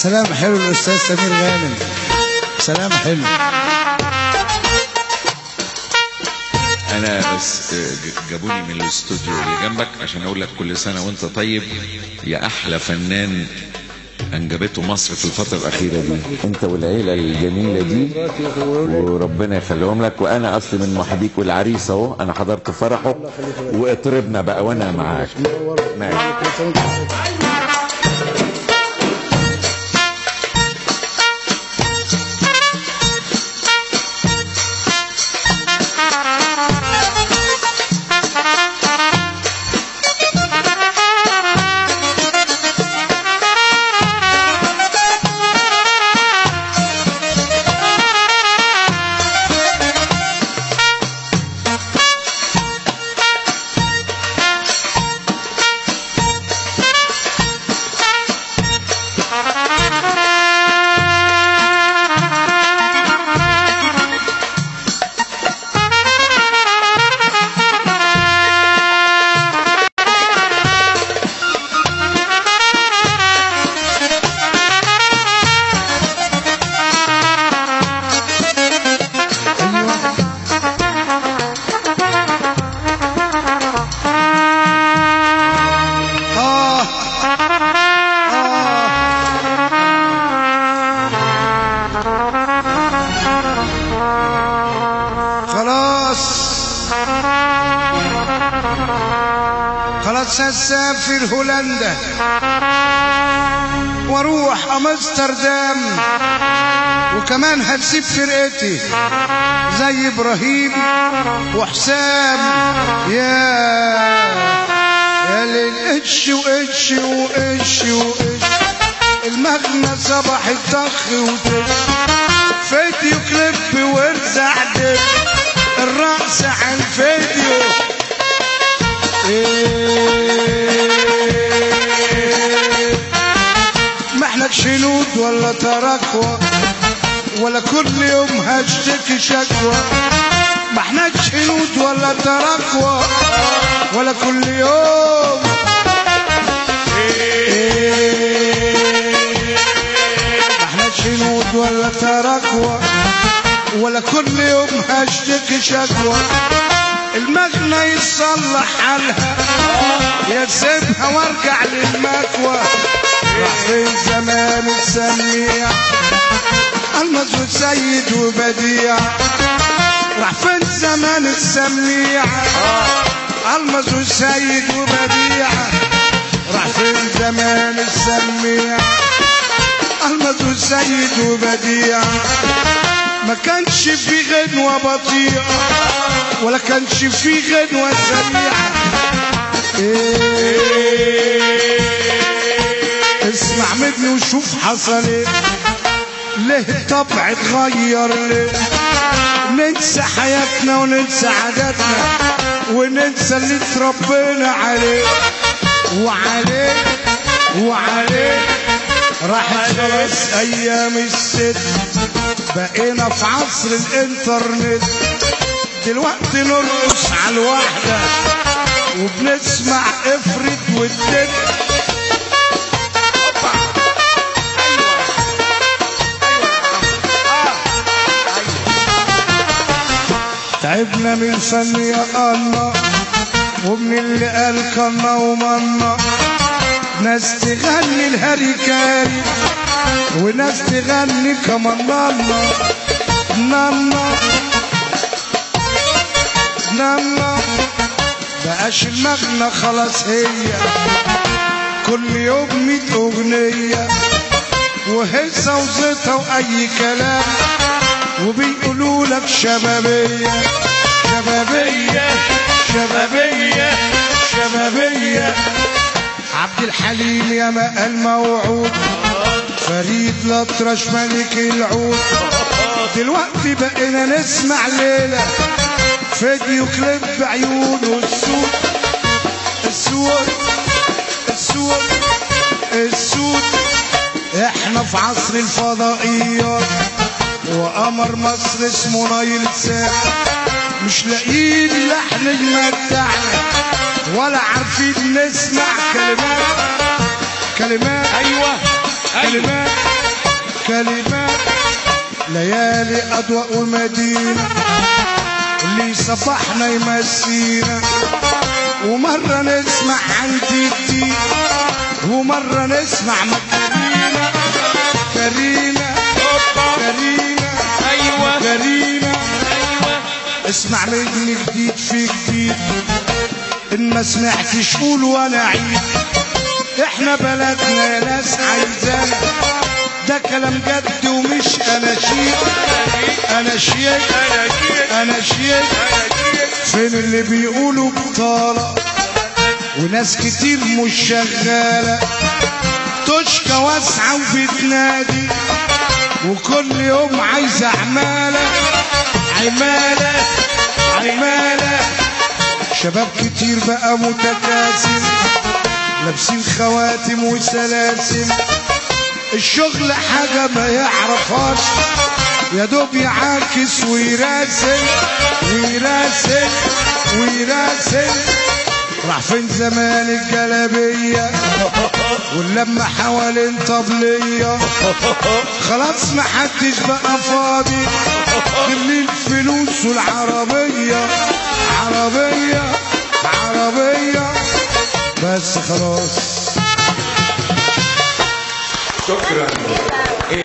سلام حلو الأستاذ سمير غانم، سلام حلو. أنا بس جابوني من الاستوديو اللي جنبك عشان أقول لك كل سنة وأنت طيب يا أحلى فنان أنجبته مصر في الفترة الأخيرة دي، أنت والعيلة الجميلة دي وربنا يخليهم لك. وأنا أصلي من محبيك والعريس أهو، أنا حضرت فرحه واطربنا بقى وأنا معاك. خلاص هسافر هولندا واروح امستردام، وكمان هتسيب فرقتي زي ابراهيم وحسام. يا للقش وقش وقش وقش، المغنى صباح الطخ وتش، فيديو كليب وارزع دب، الرقص على الفيديو. ما احنا شنود ولا تراكوة، ولا كل يوم هشتكي شكوى. ما احنا شنود ولا تراكوة، ولا كل يوم. ما احنا شنود ولا تراكوة، ولا كل يوم هشتكي شكوى. المغنى يصلح حالها يا تسيبها وارجع للمكوى. راح فين زمان السميع المز وسيد وبديع، راح فين زمان السميع المز وسيد وبديع، راح فين زمان السميع المز وسيد وبديع. ما كانش في غنوة بطيئة ولا كانش في غنوة سريعة. اسمع مني وشوف حصل ايه، ليه الطبع اتغير ليه. ننسى حياتنا وننسى عاداتنا وننسى اللي اتربينا عليه وعليه. راحت خلاص ايام الست، بقينا في عصر الانترنت. دلوقتي نرقص على الواحدة وبنسمع افرد والدد. تعبنا من الفن يا الله، ومن اللي قال كنا ومنا. ناس تغني الهريكاري وناس تغني كمان نانا. بقاش المغنى خلاص، هي كل يوم 100 اغنية وهسه وزيطة واي كلام، وبيقولوا لك شبابية شبابية شبابية شبابية. عبد الحليم يا ما الموعود، فريد الأطرش ملك العود. دلوقتي بقينا نسمع ليلة فيديو كليب بعيونه السود السود السود السود. احنا في عصر الفضائيات، وقمر مصر اسمه نايل سات. مش لاقيين لحن يمتعنا ولا عارفين نسمع كلمات. ايوه كلمات كلمات ليالي أضواء المدينة اللي صبحنا يمسينا. ومرة نسمع عن جدي ومرة نسمع مكارينا. كارينا كارينا ايوه كارينا ايوه اسمع مني جديد في جديد، ان ما سمعتش قول وانا عيد. احنا بلدنا يا ناس عايزانا، ده كلام جد ومش اناشيد. اناشيد اناشيد فين اللي بيقولوا بطالة وناس كتير مش شغالة، تشكى واسعة وبتنادي وكل يوم عايزة عمالة. عمالة عمالة شباب كتير بقى متكاسل لابسين خواتم وسلاسل، الشغل حاجة ما يعرفهاش، يا دوب يعاكس ويراسل ويراسل ويراسل. راح فين زمان الجلابية واللمة حوالين طبلية؟ خلاص محدش بقى فاضي غير الفلوس والعربية. عربية عربية بس خلاص. شكرا.